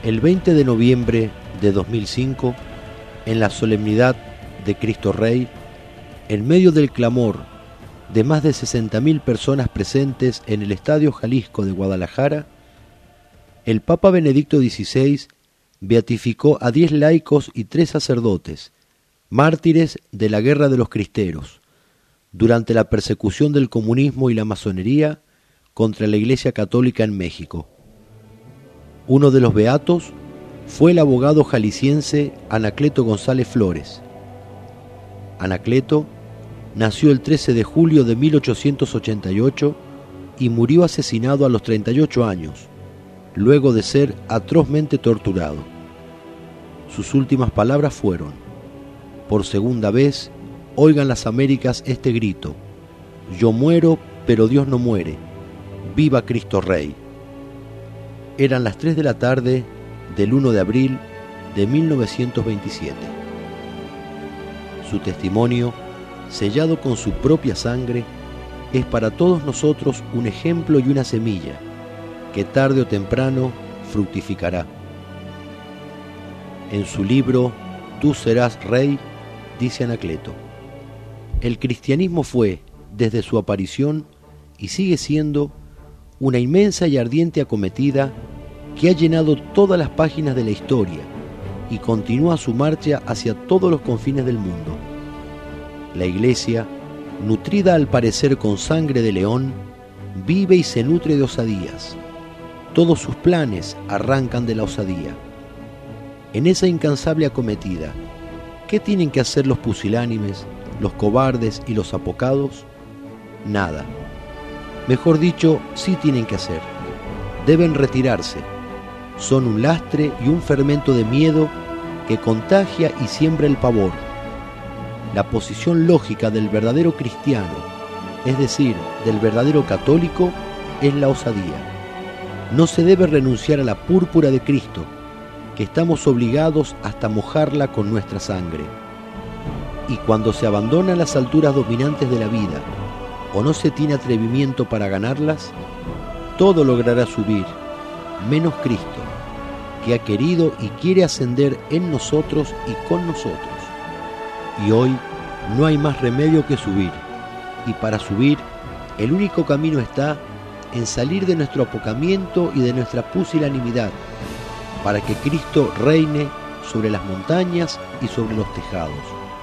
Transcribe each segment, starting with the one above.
El 20 de noviembre de 2005, en la solemnidad de Cristo Rey, en medio del clamor de más de 60.000 personas presentes en el Estadio Jalisco de Guadalajara, el Papa Benedicto XVI beatificó a 10 laicos y 3 sacerdotes, mártires de la Guerra de los Cristeros, durante la persecución del comunismo y la masonería contra la Iglesia Católica en México. Uno de los beatos fue el abogado jalisciense Anacleto González Flores. Anacleto nació el 13 de julio de 1888 y murió asesinado a los 38 años, luego de ser atrozmente torturado. Sus últimas palabras fueron: por segunda vez, oigan las Américas este grito: yo muero, pero Dios no muere. ¡Viva Cristo Rey! Eran las 3 de la tarde del 1 de abril de 1927. Su testimonio, sellado con su propia sangre, es para todos nosotros un ejemplo y una semilla que tarde o temprano fructificará. En su libro Tú serás rey, dice Anacleto: el cristianismo fue, desde su aparición, y sigue siendo, una inmensa y ardiente acometida que ha llenado todas las páginas de la historia y continúa su marcha hacia todos los confines del mundo. La Iglesia, nutrida al parecer con sangre de león, vive y se nutre de osadías. Todos sus planes arrancan de la osadía. En esa incansable acometida, ¿qué tienen que hacer los pusilánimes, los cobardes y los apocados? Nada. Mejor dicho, sí tienen que hacer. Deben retirarse. Son un lastre y un fermento de miedo que contagia y siembra el pavor. La posición lógica del verdadero cristiano, es decir, del verdadero católico, es la osadía. No se debe renunciar a la púrpura de Cristo, que estamos obligados hasta mojarla con nuestra sangre. Y cuando se abandonan las alturas dominantes de la vida, o no se tiene atrevimiento para ganarlas, todo logrará subir, menos Cristo, que ha querido y quiere ascender en nosotros y con nosotros. Y hoy no hay más remedio que subir, y para subir, el único camino está en salir de nuestro apocamiento y de nuestra pusilanimidad, para que Cristo reine sobre las montañas y sobre los tejados.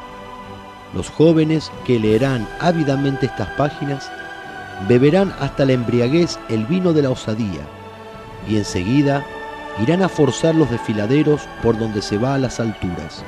Los jóvenes que leerán ávidamente estas páginas beberán hasta la embriaguez el vino de la osadía y enseguida irán a forzar los desfiladeros por donde se va a las alturas.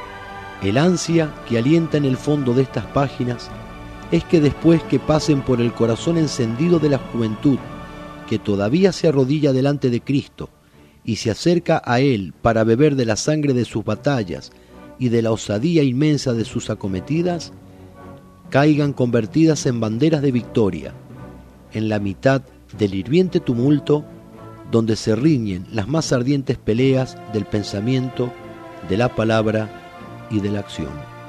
El ansia que alienta en el fondo de estas páginas es que después que pasen por el corazón encendido de la juventud, que todavía se arrodilla delante de Cristo y se acerca a Él para beber de la sangre de sus batallas y de la osadía inmensa de sus acometidas, caigan convertidas en banderas de victoria, en la mitad del hirviente tumulto donde se riñen las más ardientes peleas del pensamiento, de la palabra y de la acción.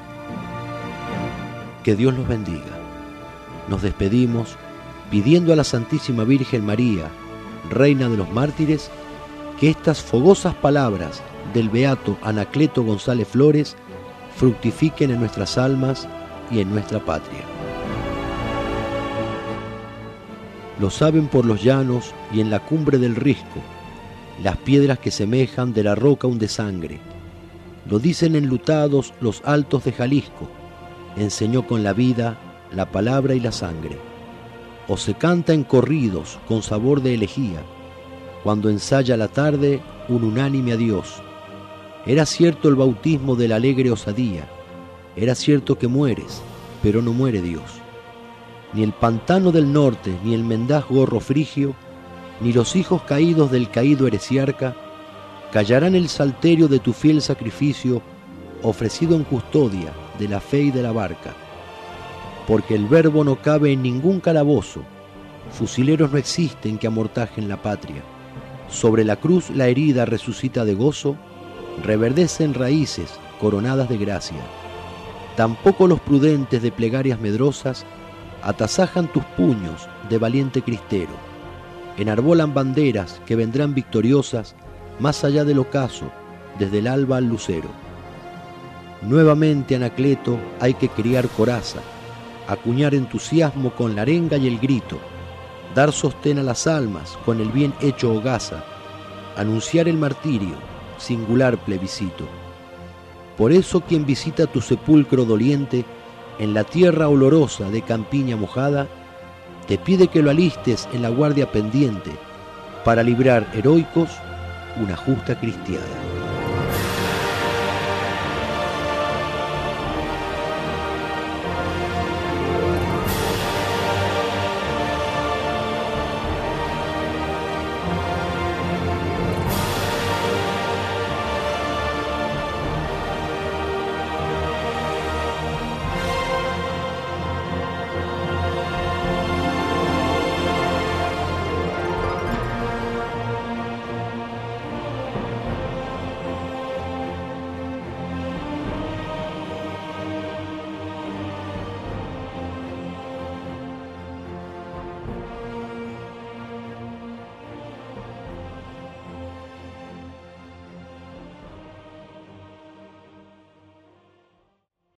Que Dios los bendiga. Nos despedimos pidiendo a la Santísima Virgen María, Reina de los Mártires, que estas fogosas palabras del beato Anacleto González Flores fructifiquen en nuestras almas y en nuestra patria. Lo saben por los llanos y en la cumbre del risco, las piedras que semejan de la roca un de sangre. Lo dicen enlutados los altos de Jalisco, enseñó con la vida, la palabra y la sangre. O se canta en corridos con sabor de elegía, cuando ensaya la tarde un unánime adiós. Era cierto el bautismo de la alegre osadía, era cierto que mueres, pero no muere Dios. Ni el pantano del norte, ni el mendaz gorro frigio, ni los hijos caídos del caído heresiarca, callarán el salterio de tu fiel sacrificio, ofrecido en custodia de la fe y de la barca. Porque el verbo no cabe en ningún calabozo, fusileros no existen que amortajen la patria. Sobre la cruz la herida resucita de gozo, reverdecen raíces coronadas de gracia. Tampoco los prudentes de plegarias medrosas atasajan tus puños de valiente cristero, enarbolan banderas que vendrán victoriosas más allá del ocaso, desde el alba al lucero. Nuevamente, Anacleto, hay que criar coraza, acuñar entusiasmo con la arenga y el grito, dar sostén a las almas con el bien hecho hogaza, anunciar el martirio, singular plebiscito. Por eso quien visita tu sepulcro doliente, en la tierra olorosa de campiña mojada, te pide que lo alistes en la guardia pendiente, para librar heroicos una justa cristiada.